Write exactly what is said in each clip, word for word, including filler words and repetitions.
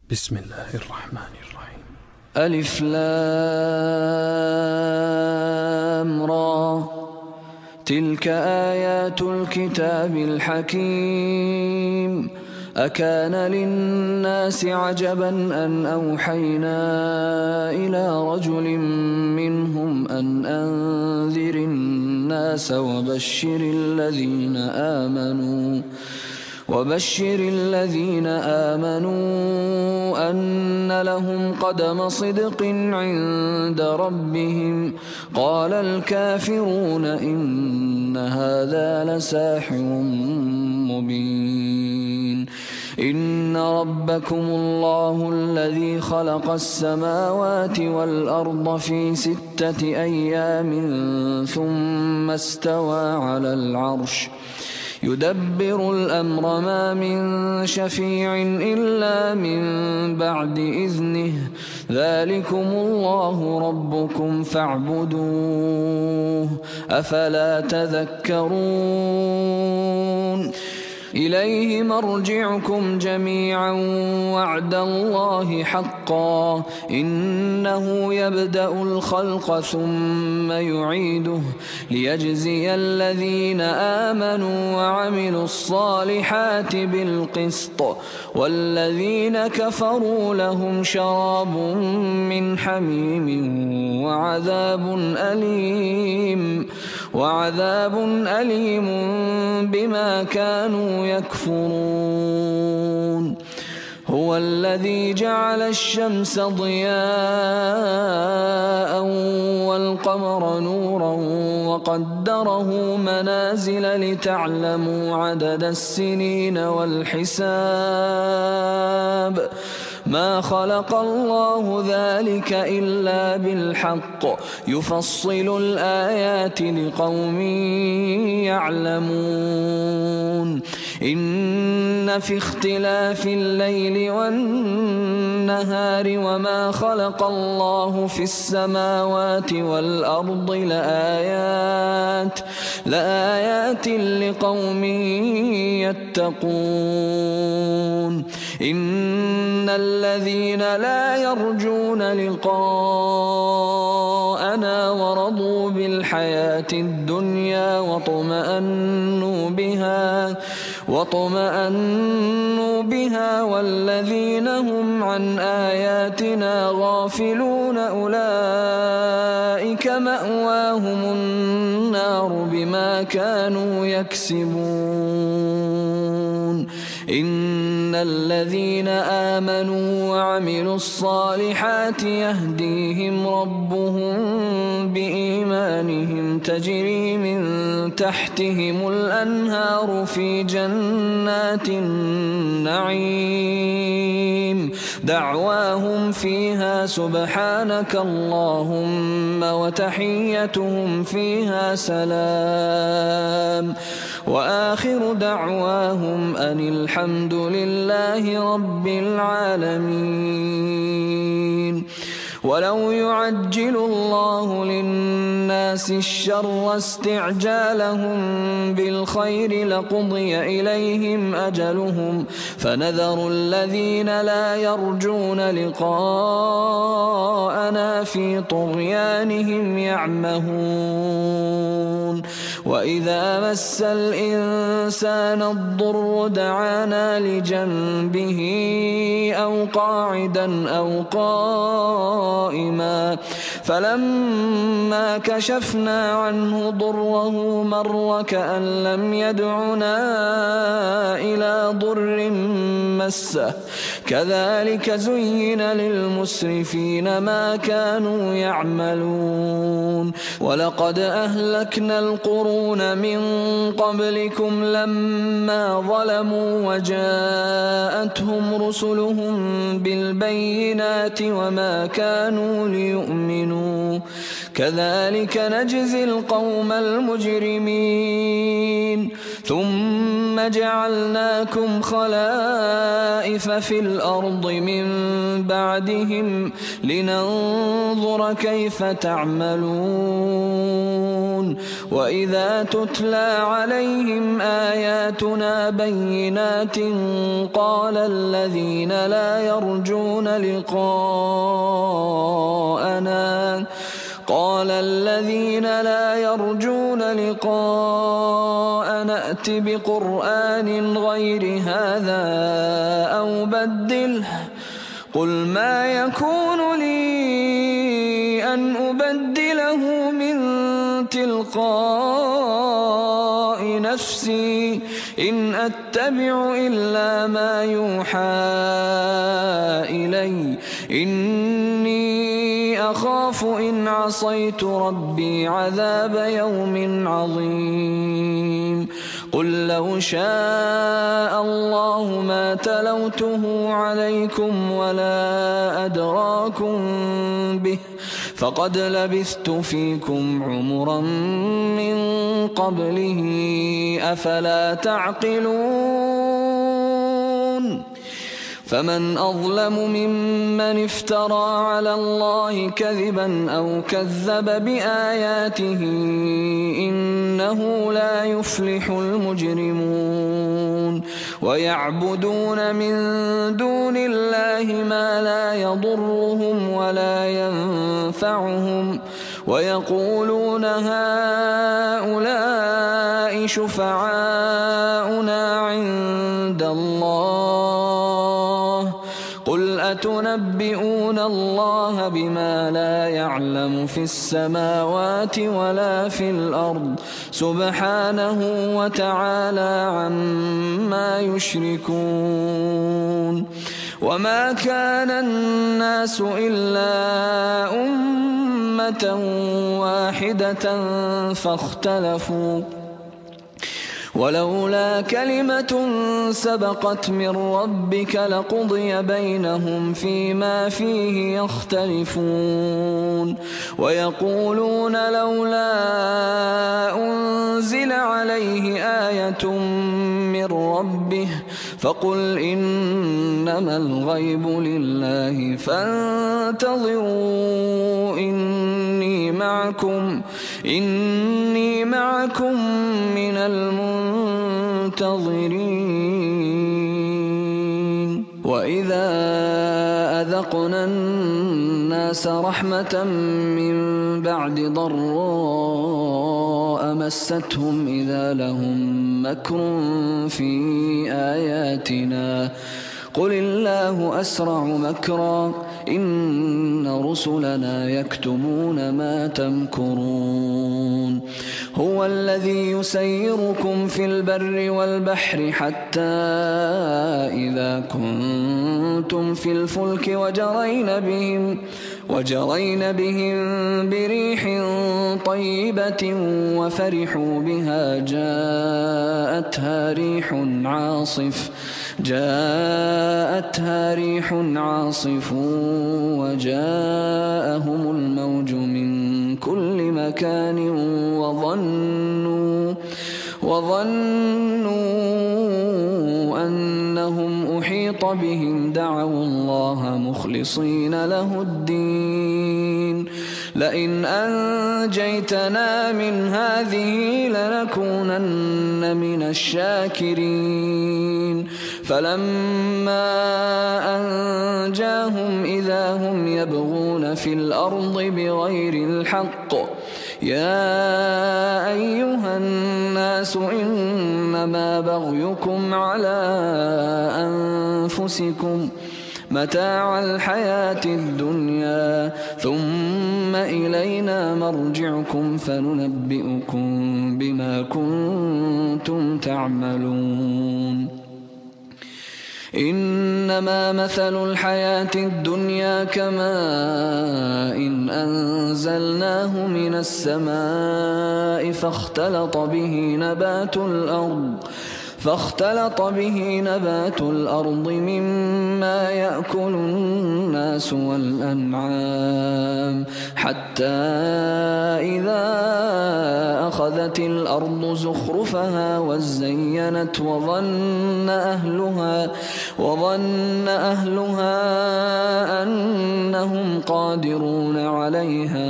بسم الله الرحمن الرحيم. ألف لام را، تلك آيات الكتاب الحكيم. أكان للناس عجبا أن أوحينا إلى رجل منهم أن أنذر الناس وبشر الذين آمنوا وبشر الذين آمنوا أن لهم قدم صدق عند ربهم. قال الكافرون إن هذا لساحر مبين. إن ربكم الله الذي خلق السماوات والأرض في ستة أيام ثم استوى على العرش يدبر الأمر ما من شفيع إلا من بعد إذنه. ذلكم الله ربكم فاعبدوه أفلا تذكرون. إليه مرجعكم جميعا وعد الله حقا. إنه يبدأ الخلق ثم يعيده ليجزي الذين آمنوا وعملوا الصالحات بالقسط والذين كفروا لهم شراب من حميم وعذاب أليم وعذاب أليم بما كانوا يكفرون. هو الذي جعل الشمس ضياء والقمر نورا وقدره منازل لتعلموا عدد السنين والحساب. ما خلق الله ذلك إلا بالحق يفصل الآيات لقوم يعلمون. إن في اختلاف الليل والنهار وما خلق الله في السماوات والأرض لآيات لآيات لقوم يتقون. إن الذين لا يرجون لقاءنا ورضوا بالحياة الدنيا واطمأنوا بها واطمأنوا بها والذين هم عن آياتنا غافلون أولئك مأواهم النار بما كانوا يكسبون. إن الذين آمنوا وعملوا الصالحات يهديهم ربهم بإيمانهم تجري من تحتهم الأنهار في جنات النعيم. دعواهم فيها سبحانك اللهم وتحيتهم فيها سلام وآخر دعواهم أن الحمد لله رب العالمين. ولو يعجل الله للناس الشر استعجالهم بالخير لقضي إليهم أجلهم فنذر الذين لا يرجون لقاءنا في طغيانهم يعمهون. وإذا مس الإنسان الضر دعانا لجنبه أو قاعدا أو قائما فلما كشفنا عنه ضره مر كأن لم يدعنا إلى ضر مسه. كذلك زين للمسرفين ما كانوا يعملون. ولقد أهلكنا القرون من قبلكم لما ظلموا وجاءتهم رسلهم بالبينات وما كانوا ليؤمنوا كذلك نجزي القوم المجرمين ثم جعلناكم خلائف في الأرض من بعدهم لننظر كيف تعملون وإذا تتلى عليهم آياتنا بينات قال الذين لا يرجون لقاءنا قال الذين لا يرجون لقاءنا ائت بقرآن غير هذا أو بدله قل ما يكون لي أن أبدله من تلقاء نفسي إن أتبع إلا ما يوحى إلي إني أخاف إن عصيت ربي عذاب يوم عظيم قل لو شاء الله ما تلوته عليكم ولا أدراكم به فقد لبثت فيكم عمرا من قبله أفلا تعقلون فمن أظلم ممن افترى على الله كذبا أو كذب بآياته إنه لا يفلح المجرمون ويعبدون من دون الله ما لا يضرهم ولا ينفعهم ويقولون هؤلاء شفعاؤنا عند الله قل أتنبئون الله بما لا يعلم في السماوات ولا في الأرض سبحانه وتعالى عما يشركون وما كان الناس إلا أمة واحدة فاختلفوا ولولا كلمة سبقت من ربك لقضي بينهم فيما فيه يختلفون ويقولون لولا أنزل عليه آية من ربه فقل إنما الغيب لله فانتظروا إني معكم إني معكم من المنتظرين وإذا أذقنا الناس رحمة من بعد ضراء مستهم إذا لهم مكر في آياتنا قل الله أسرع مكرا إن رسلنا يكتبون ما تمكرون هو الذي يسيركم في البر والبحر حتى إذا كنتم في الفلك وجرين بهم وجرين بهم بريح طيبة وفرحوا بها جاءتها ريح عاصف جاءتها ريح عاصف وجاءهم الموج من كل مكان وظنوا وظنوا أنهم أحيط بهم دعوا الله مخلصين له الدين لئن أنجيتنا من هذه لنكونن من الشاكرين فلما أنجاهم إذا هم يبغون في الأرض بغير الحق يا أيها الناس إنما بغيكم على أنفسكم متاع الحياة الدنيا ثم إلينا مرجعكم فننبئكم بما كنتم تعملون إنما مثل الحياة الدنيا كماء إن أنزلناه من السماء فاختلط به نبات الأرض فاختلط به نبات الأرض مما يأكل الناس والأنعام حتى إذا أخذت الأرض زخرفها وزينت وظن أهلها وظن أهلها أنهم قادرون عليها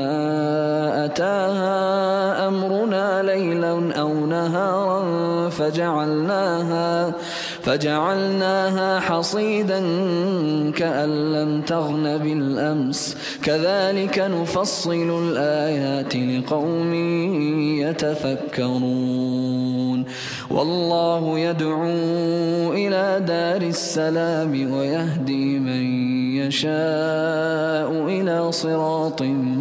أتاها أمرنا ليلا أو نهارا فجعلناها فجعلناها حصيدا كأن لم تغن بالأمس كذلك نفصل الآيات لقوم يتفكرون والله يدعو إلى دار السلام ويهدي من يشاء إلى صراط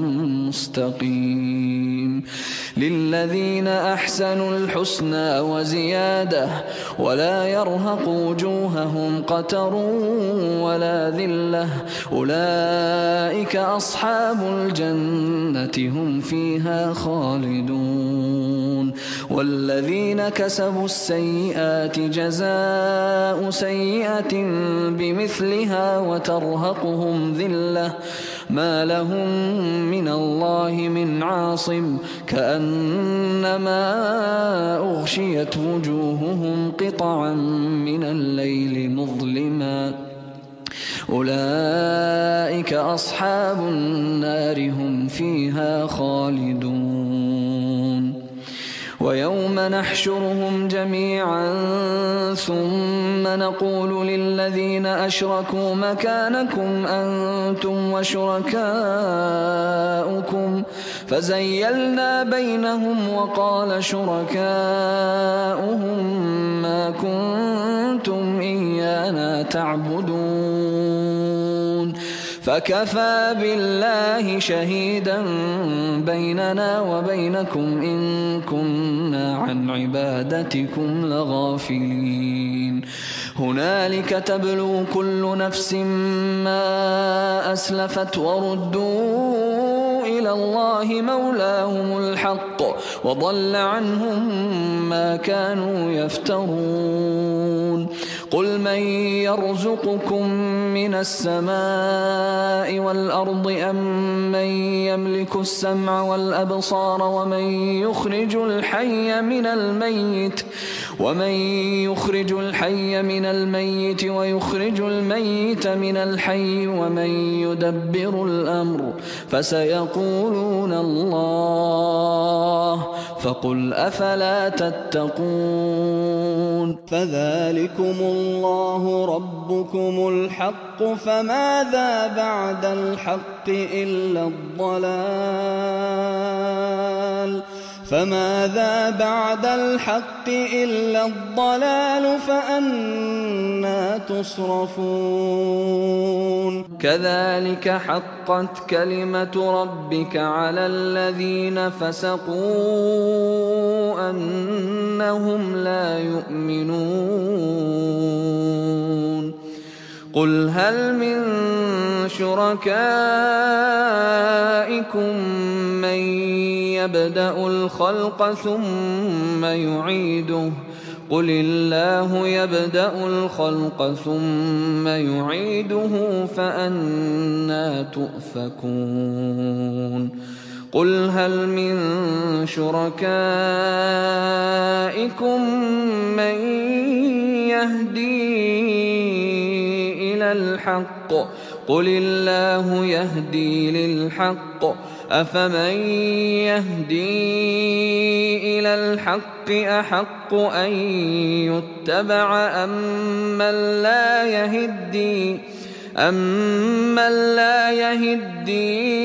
مستقيم للذين أحسنوا الحسنى وزيادة ولا يرهق وجوههم قتر ولا ذلة أولئك أصحاب الجنة هم فيها خالدون والذين كسبوا السيئات جزاء سيئة بمثلها وترهقهم ذلة ما لهم من الله من عاصم كأنما أغشيت وجوههم قطعا من الليل مظلما أولئك أصحاب النار هم فيها خالدون ويوم نحشرهم جميعا ثم نقول للذين أشركوا مكانكم أنتم وشركاؤكم فزيلنا بينهم وقال شركاؤهم ما كنتم إيانا تعبدون فكفى بالله شهيدا بيننا وبينكم إن كنا عن عبادتكم لغافلين هنالك تبلو كل نفس ما أسلفت وردوا إلى الله مولاهم الحق وضل عنهم ما كانوا يفترون قل من يرزقكم من السماء والأرض أم من يملك السمع والأبصار ومن يخرج الحي من الميت ومن يخرج الحي من الميت ويخرج الميت من الحي ومن يدبر الأمر فسيقولون الله فقل أفلا تتقون فذلكم الله ربكم الحق فماذا بعد الحق إلا الضلال فماذا بعد الحق إلا الضلال فأنى تصرفون كذلك حقت كلمة ربك على الذين فسقوا أنهم لا يؤمنون قل هل من شركائكم من يبدأ الخلق ثم يعيده قل الله يبدأ الخلق ثم يعيده فأنى تؤفكون قل هل من شركائكم من يهدي إلى الحق قل الله يهدي للحق أفمن يهدي إلى الحق أحق أن يتبع أمن لا يهدي أمن لا يهدي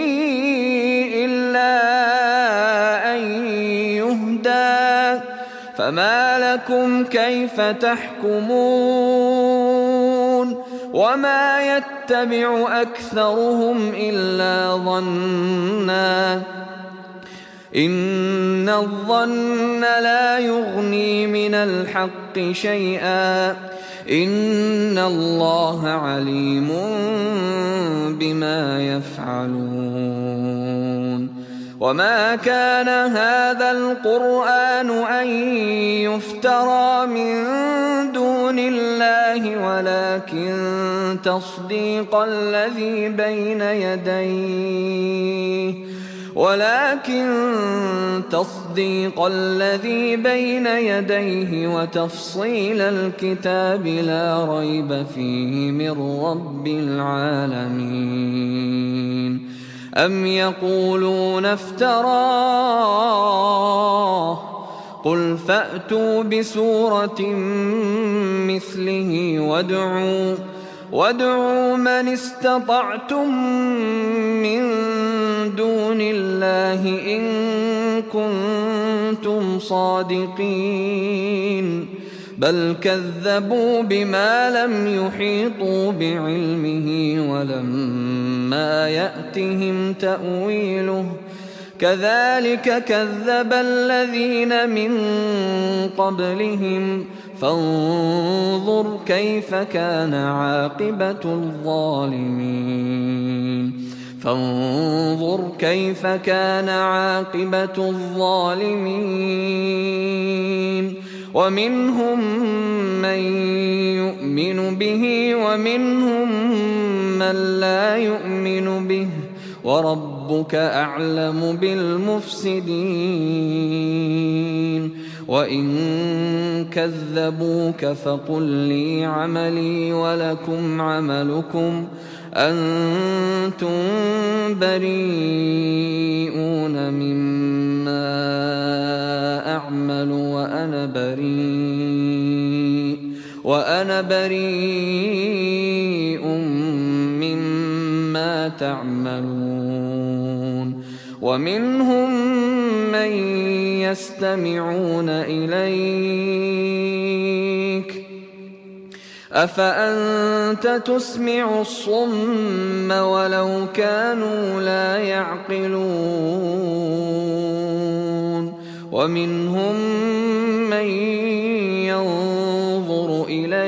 إلا أن يهدى فما لكم كيف تحكمون وما يتبع أكثرهم إلا ظنا إن الظن لا يغني من الحق شيئا إن الله عليم بما يفعلون وما كان هذا القرآن أن يفترى من دون الله ولكن تصديق الذي بين يديه ولكن تصديق الذي بين يديه وتفصيل الكتاب لا ريب فيه من رب العالمين. أم يقولون افتراه قل فأتوا بسورة مثله وادعوا وادعوا من استطعتم من دون الله إن كنتم صادقين بل كذبوا بما لم يحيطوا بعلمه ولما يأتهم تأويله كذلك كذب الذين من قبلهم فانظر كيف كان عاقبة الظالمين فانظر كيف كان عاقبة الظالمين ومنهم من يؤمن به ومنهم من لا يؤمن به وربك أعلم بالمفسدين. وإن كذبوك فقل لي عملي ولكم عملكم أنتم بريئون مما أعمل وأنا بريء وأنا بريء مما تعملون. ومنهم من يستمعون إليك أفأنت تسمع الصم ولو كانوا لا يعقلون. ومنهم من ينظر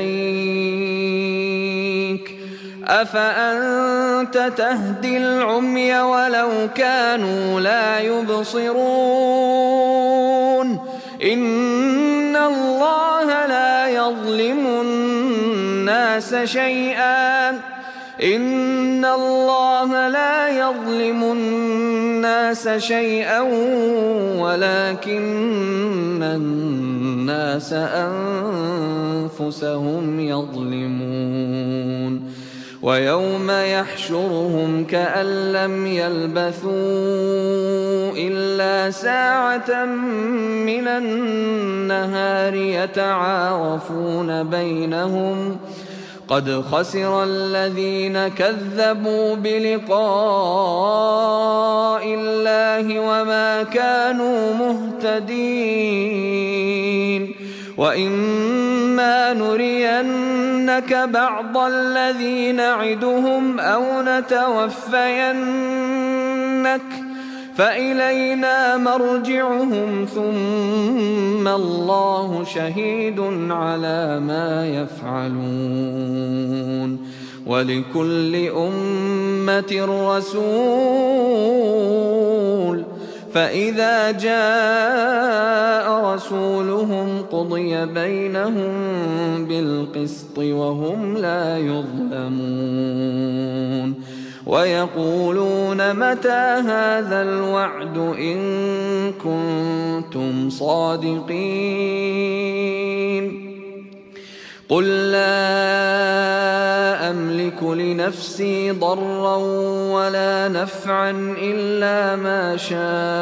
إليك أفأنت تهدي العمي ولو كانوا لا يبصرون. إن الله لا يظلم الناس شيئا إن الله لا يظلم الناس شيئا ولكن الناس أنفسهم يظلمون. ويوم يحشرهم كأن لم يلبثوا إلا ساعة من النهار يتعارفون بينهم قد خسر الذين كذبوا بلقاء الله وما كانوا مهتدين. وإما نرينك بعض الذي نعدهم أو نتوفينك فإلينا مرجعهم ثم الله شهيد على ما يفعلون. ولكل أمة رسول فإذا جاء رسولهم قضي بينهم بالقسط وهم لا يظلمون. ويقولون متى هذا الوعد إن كنتم صادقين قل لا أملك لنفسي ضرا ولا نفعا إلا ما شاء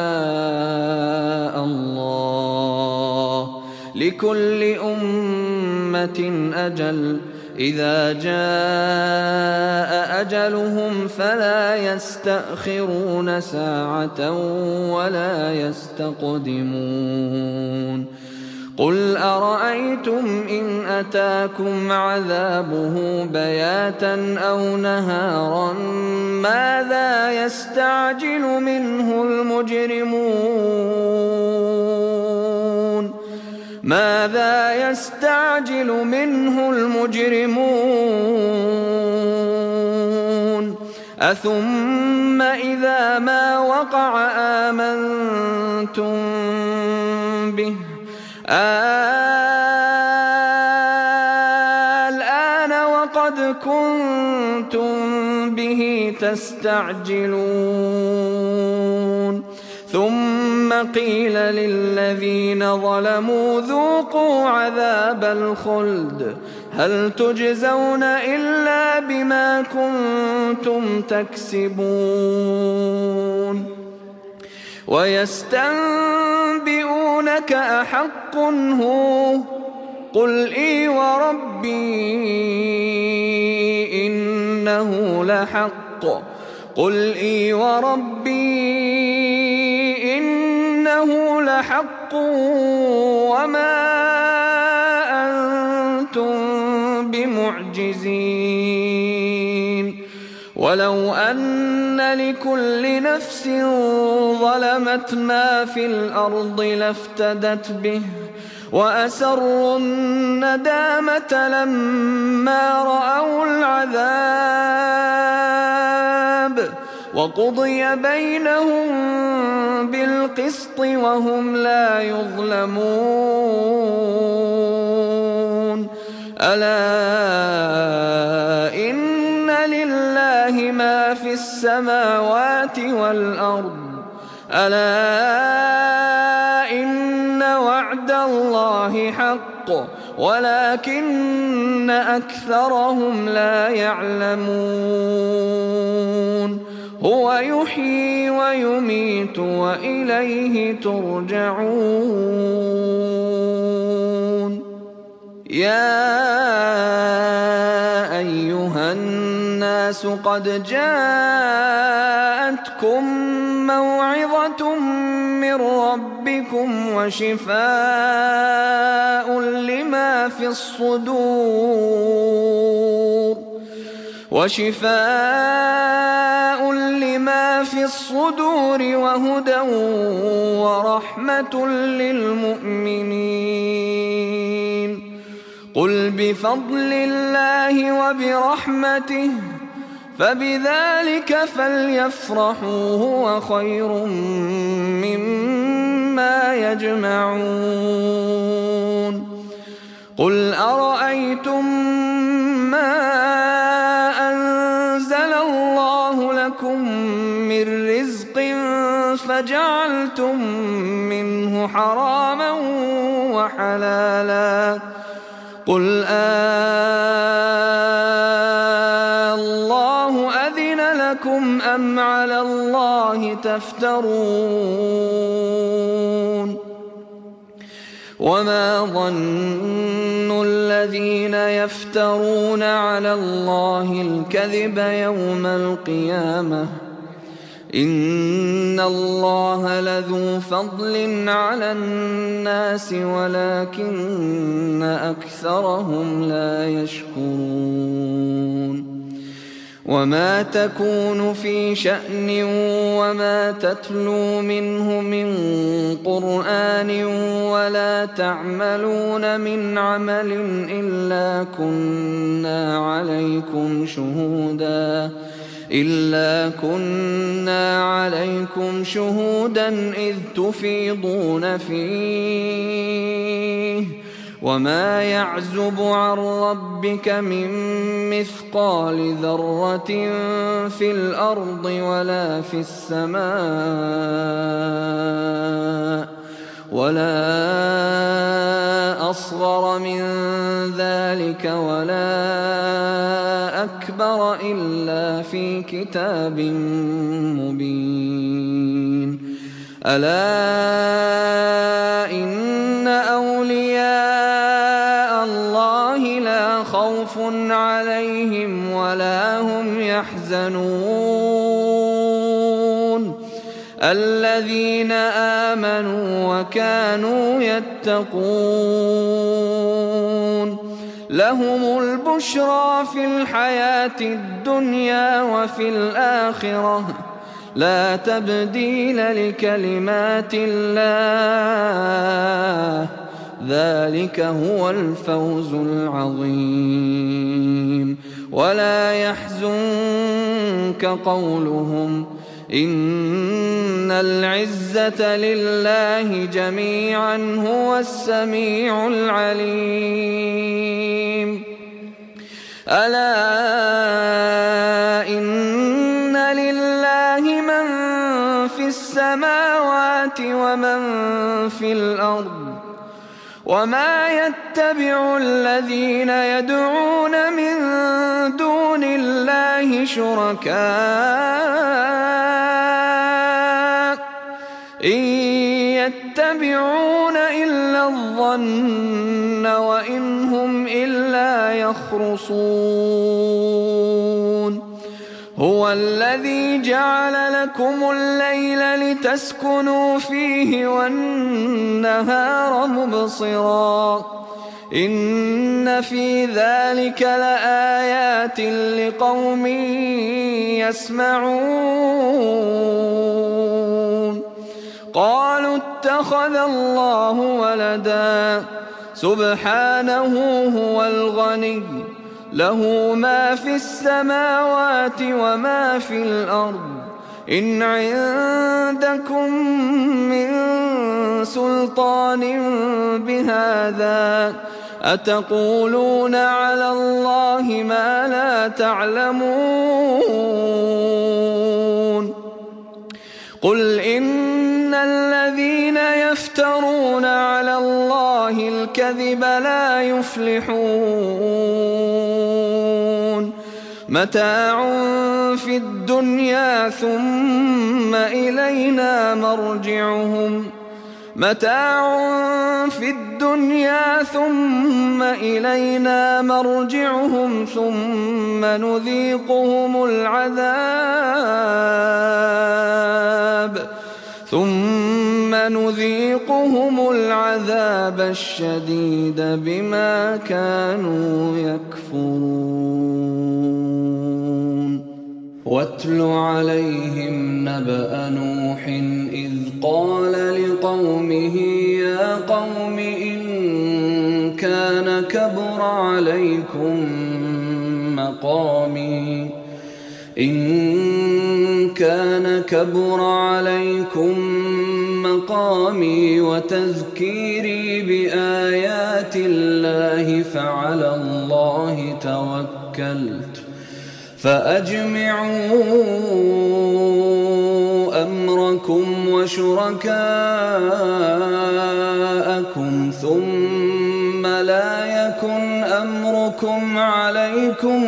الله لكل أمة أجل إذا جاء أجلهم فلا يستأخرون ساعة ولا يستقدمون. قل أرأيتم إن أتاكم عذابه بياتا أو نهارا ماذا يستعجل منه المجرمون ماذا يستعجل منه المجرمون أثم إذا ما وقع آمنتم قد كنتم به تستعجلون ثم قيل للذين ظلموا ذوقوا عذاب الخلد هل تجزون إلا بما كنتم تكسبون ويستنبئونك أحق هو قل إي وربي إنه لحق قل إي وربي إنه لحق وما أنتم بمعجزين ولو أن لكل نفس ظلمت ما في الأرض لافتدت به وأسروا الندامة لما رأوا العذاب وقضي بينهم بالقسط وهم لا يظلمون ألا إن لله ما في السماوات والأرض ألا إن وعد الله حق ولكن أكثرهم لا يعلمون هو يحيي ويميت وإليه ترجعون يا أيها الناس قد جاءتكم موعظة من ربكم وشفاء لما في الصدور وشفاء لما في الصدور وهدى ورحمة للمؤمنين قل بفضل الله وبرحمته فبذلك فليفرحوا هو خير مما يجمعون قل أرأيتم ما أنزل الله لكم من رزق فجعلتم منه حراما وحلالا قل الله أذن لكم أم على الله تفترون وما ظن الذين يفترون على الله الكذب يوم القيامة إن الله لذو فضل على الناس ولكن أكثرهم لا يشكرون وما تكون في شأن وما تتلو منه من قرآن ولا تعملون من عمل إلا كنا عليكم شهودا إلا كنا عليكم شهودا إذ تفيضون فيه وما يعزب عن ربك من مثقال ذرة في الأرض ولا في السماء ولا أصغر من ذلك ولا أكبر إلا في كتاب مبين ألا إن أولياء الله لا خوف عليهم ولا هم يحزنون الذين آمنوا وكانوا يتقون لهم البشرى في الحياة الدنيا وفي الآخرة لا تبديل لكلمات الله ذلك هو الفوز العظيم ولا يحزنك قولهم إن العزة لله جميعا هو السميع العليم ألا إن لله من في السماوات ومن في الأرض وما يتبع الذين يدعون من دون الله شركاء إن يتبعون إلا الظن وإن هم إلا يخرصون هو الذي جعل لكم الليل لتسكنوا فيه والنهار مبصرا إن في ذلك لآيات لقوم يسمعون قالوا اتخذ الله ولدا سبحانه هو الغني له ما في السماوات وما في الأرض إن عندكم من سلطان بهذا أتقولون على الله ما لا تعلمون قل إن الذين يفترون على الله الكذب لا يفلحون متاع في الدنيا ثم إلينا مرجعهم متاع في الدنيا ثم إلينا مرجعهم ثم نذيقهم العذاب ثم نذيقهم العذاب الشديد بما كانوا يكفرون واتل عليهم نبأ نوح إذ قال لقومه يا قوم إن كان كبر عليكم مقامي إن كان كبر عليكم مقامي وتذكيري بآيات الله فعلى الله توكلت فأجمعوا أمركم وشركاءكم ثم لا يكن أمركم عليكم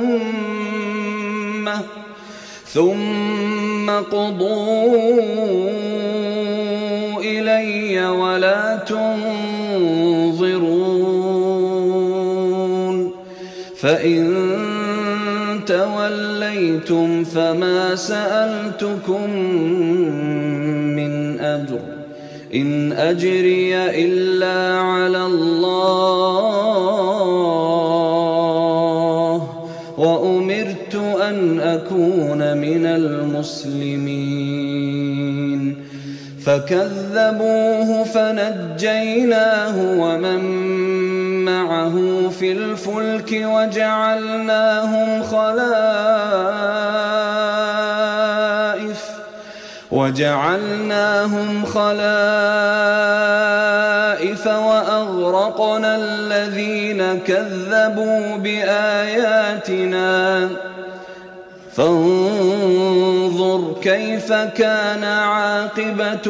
غمة ثم قضوا إلي ولا تنظرون فإن توليتم فما سألتكم من أجر إن أجري إلا على الله وأمرت أن أكون من المسلمين فكذبوه فنجيناه ومن معه في الفلك وجعلناهم خلائف وجعلناهم خلائف وأغرقنا الذين كذبوا بآياتنا فانظر كيف كان عاقبة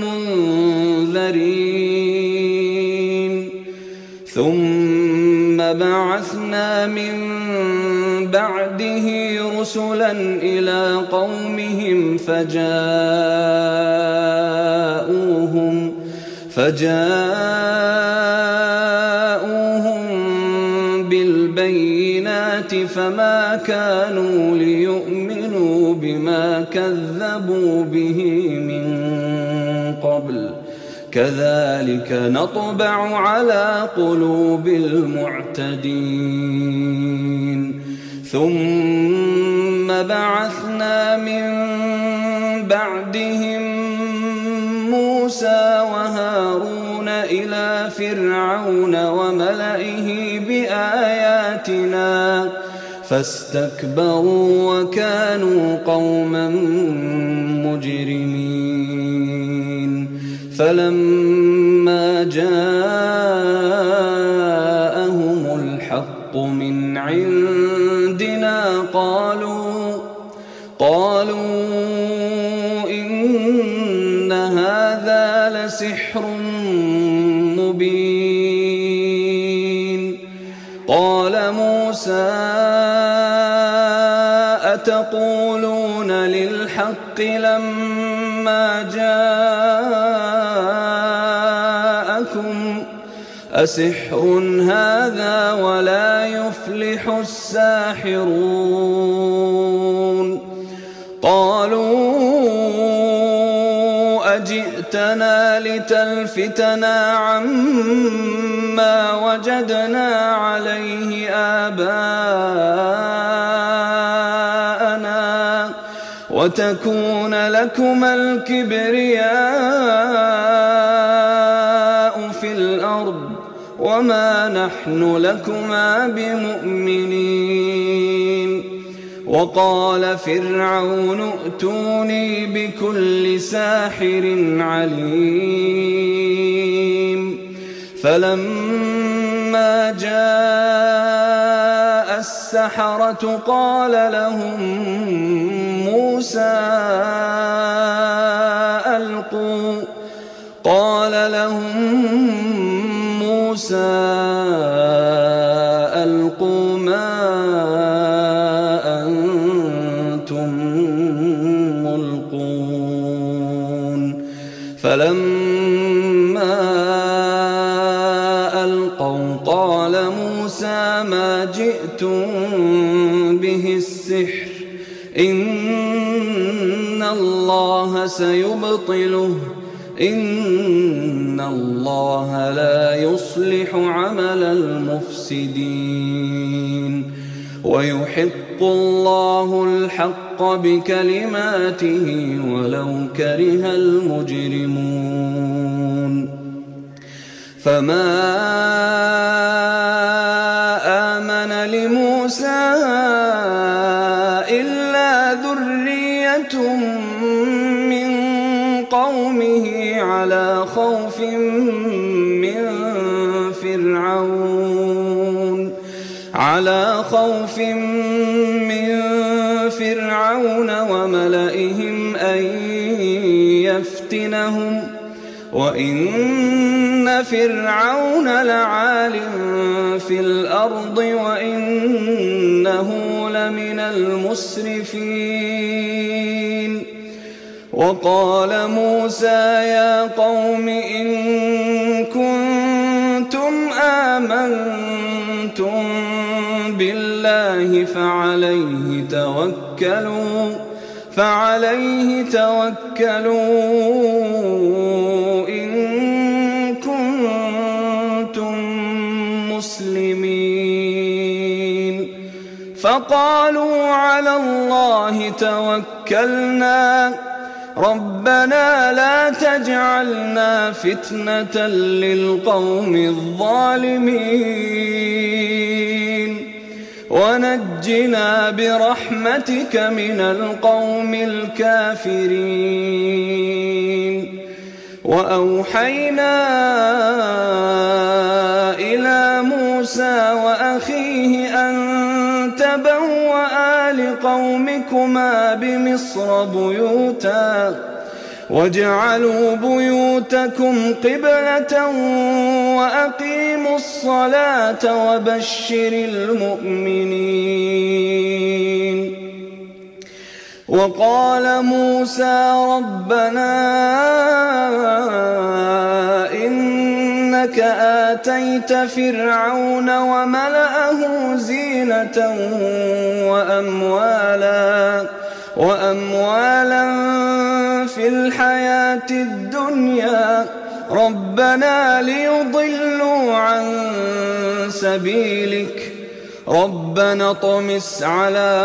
المنذرين ثم بعثنا من بعده رسلا إلى قومهم فجاءوهم فجاءوهم بالبينات فما كانوا ليؤمنوا بما كذبوا به من قبل كذلك نطبع على قلوب المعتدين ثم بعثنا من بعدهم موسى وهارون إلى فرعون وملئه بآياتنا فاستكبروا وكانوا قوما مجرمين فلما جاءهم الحق من عند عندنا قالوا قالوا إن هذا لسحر مبين. قال موسى أتقولون للحق لما جاءكم أسحر هذا ولا يفلح الساحرون. قالوا أجئتنا لتلفتنا عما وجدنا عليه آباءنا وتكون لكما الكبرياء في الأرض وما نحن لكما بمؤمنين. وقال فرعون ائتوني بكل ساحر عليم. فلما جاء السحرة قال لهم موسى ألقوا قال لهم موسى ألقوا ما أنتم ملقون. فلما ألقوا قال موسى ما جئتم به السحر إن الله سيبطله إن الله لا يصلح عمل المفسدين ويحق الله الحق بكلماته ولو كره المجرمون. فما آمن لموسى إلا ذرية من قومه على خوف من فرعون على خوف من فرعون وملئهم أن يفتنهم وإن فرعون لعال في الأرض وإنه لمن المسرفين. وقال موسى يا قوم إن كنتم آمنتم بالله فعليه توكلوا فعليه توكلوا إن كنتم مسلمين. فقالوا على الله توكلنا ربنا لا تجعلنا فتنة للقوم الظالمين ونجنا برحمتك من القوم الكافرين. وأوحينا إلى موسى وأخيه أن تبوأ لقومكما بمصر بيوتا واجعلوا بيوتكم قبلة وأقيموا الصلاة وبشر المؤمنين. وقال موسى ربنا إنك آتيت فرعون وملأه زينة وأموالا وأموالا في الحياة الدنيا ربنا ليضلوا عن سبيلك ربنا اطمس على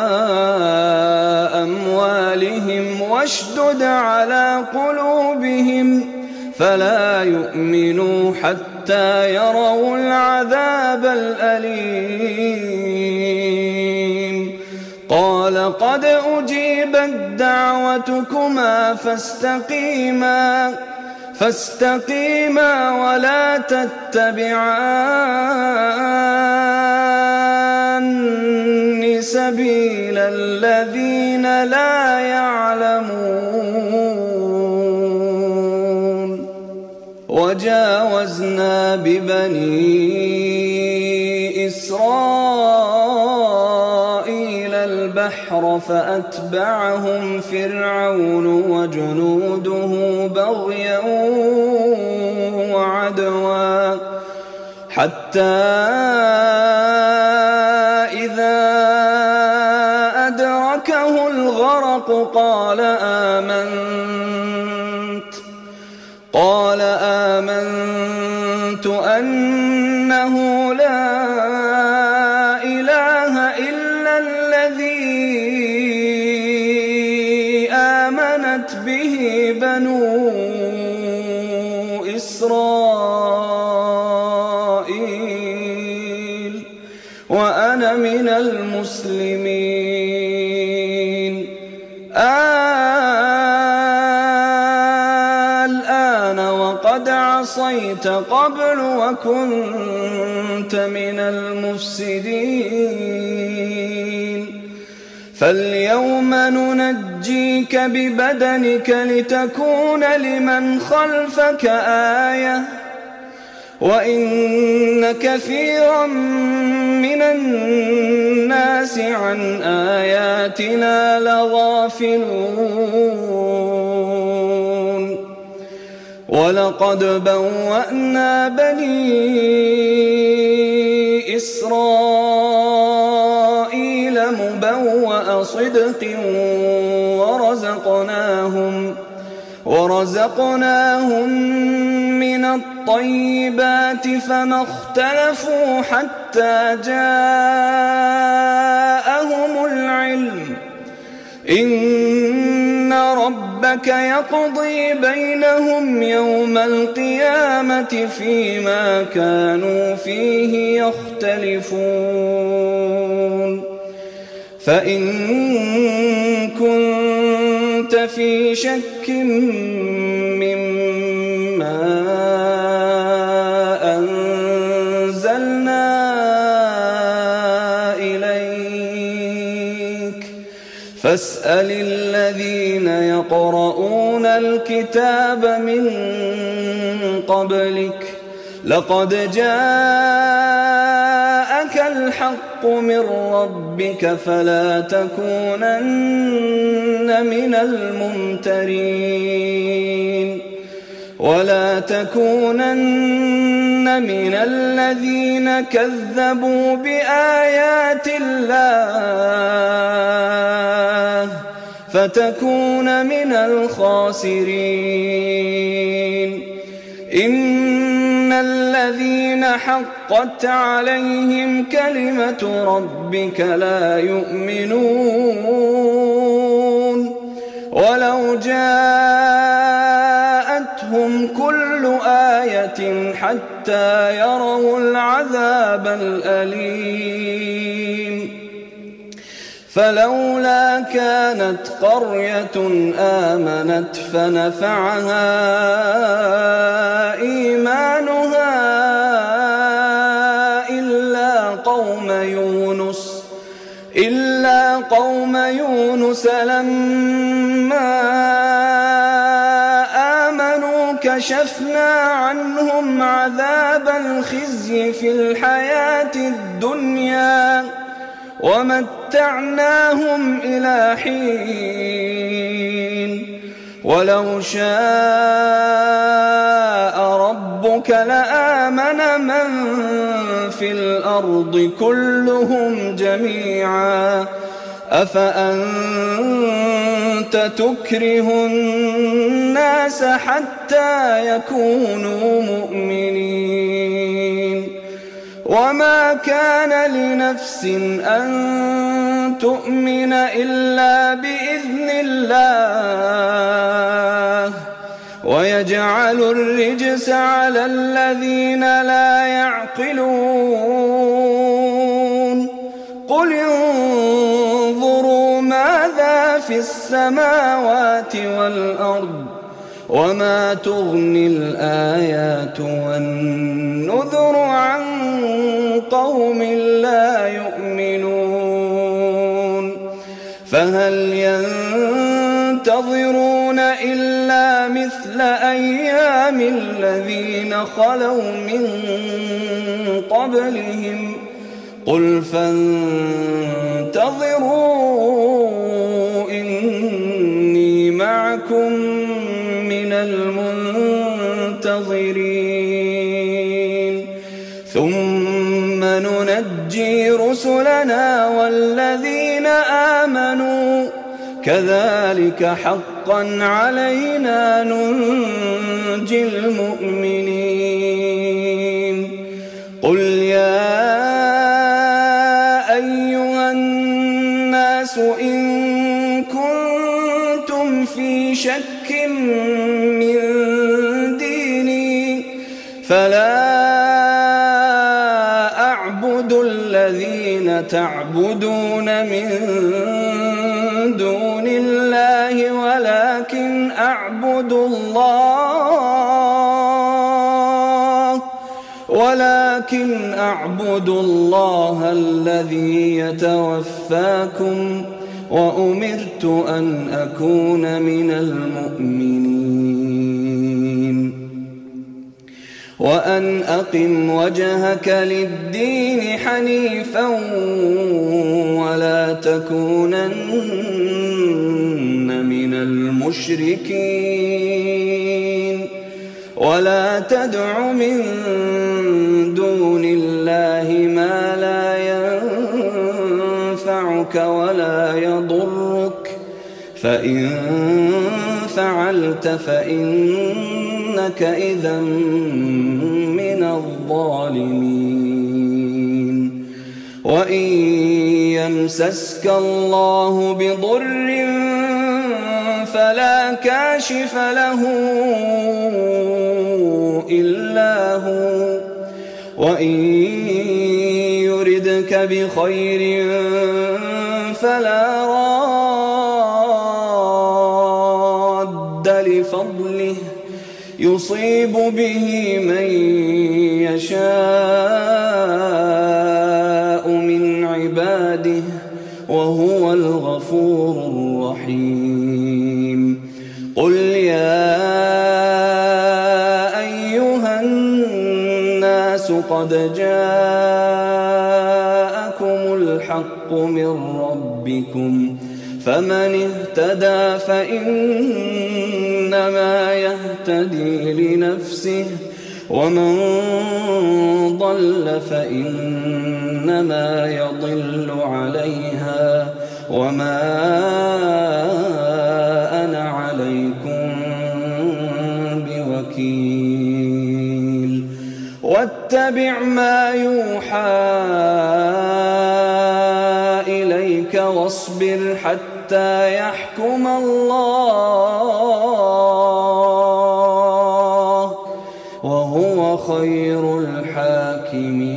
أموالهم واشدد على قلوبهم فلا يؤمنوا حتى يروا العذاب الأليم. قال قد أجيبت دعوتكما فاستقيما فاستقيما ولا تتبعان سبيل الذين لا يعلمون. وجاوزنا ببني إسرائيل البحر فأتبعهم فرعون وجنوده بغيا وعدوا حتى إذا أدركه الغرق قال آمنت قال آمنت أنه لا إله إلا الذي آمنت به بنو إسرائيل وأنا من المسلمين. الآن وقد عصيت قبل وكنت من المفسدين. فاليوم ننجيك ببدنك لتكون لمن خلفك آية وإن كثيرا من الناس عن آياتنا لغافلون. ولقد بوأنا بني إسرائيل مبوأ صدق ورزقناهم ورزقناهم من الطيبات فما اختلفوا حتى جاءهم العلم. إن ربك يقضي بينهم يوم القيامة فيما كانوا فيه يختلفون. فإن كنت في شك مما أنزلنا إليك فاسأل الذين يقرؤون الكتاب من قبلك لقد جاءك الحق من ربك فلا تكونن من الممترين. ولا تكونن من الذين كذبوا بآيات الله فتكون من الخاسرين. إن الذين حقت عليهم كلمة ربك لا يؤمنون ولو جاءتهم كل آية حتى يروا العذاب الأليم. فلولا كانت قرية آمنت فنفعها إيمانها إلا قوم يونس إلا قوم يونس لما آمنوا كشفنا عنهم عذاب الخزي في الحياة الدنيا ومتعناهم إلى حين. ولو شاء ربك لآمن من في الأرض كلهم جميعا أفأنت تكره الناس حتى يكونوا مؤمنين. وما كان لنفس أن تؤمن إلا بإذن الله ويجعل الرجس على الذين لا يعقلون. قل انظروا ماذا في السماوات والأرض وما تغني الآيات والنذر عن قوم لا يؤمنون. فهل ينتظرون إلا مثل أيام الذين خلوا من قبلهم قل فانتظروا إني معكم من المنتظرين ثم ننجي رسلنا والذين آمنوا كذلك حقا علينا ننجي المؤمنين قل يا أيها الناس إن كنتم في شك من ديني فلا أعبد الذين تعبدون من دون الله ولكن أعبد الله ولكن أعبد الله الذي يتوفاكم وأمرت أن أكون من المؤمنين وأن أقم وجهك للدين حنيفا ولا تكونن من المشركين ولا تدع من دون الله ما لا ينفعك ولا يضرك فإن فعلت فإنك إذا من الظالمين وإن يمسسك الله بضر فلا كاشف له إلا هو وإن يردك بخير فلا راد لفضله يصيب به من يشاء من عباده وهو الغفور الرحيم قل يا أيها الناس قد جاءكم الحق من ربكم فمن اهتدى فإنما يهتدي لنفسه ومن ضل فإنما يضل عليها وما أنا عليكم بوكيل واتبع ما يوحى إليك واصبر حتى يحكم الله وهو خير الحاكمين.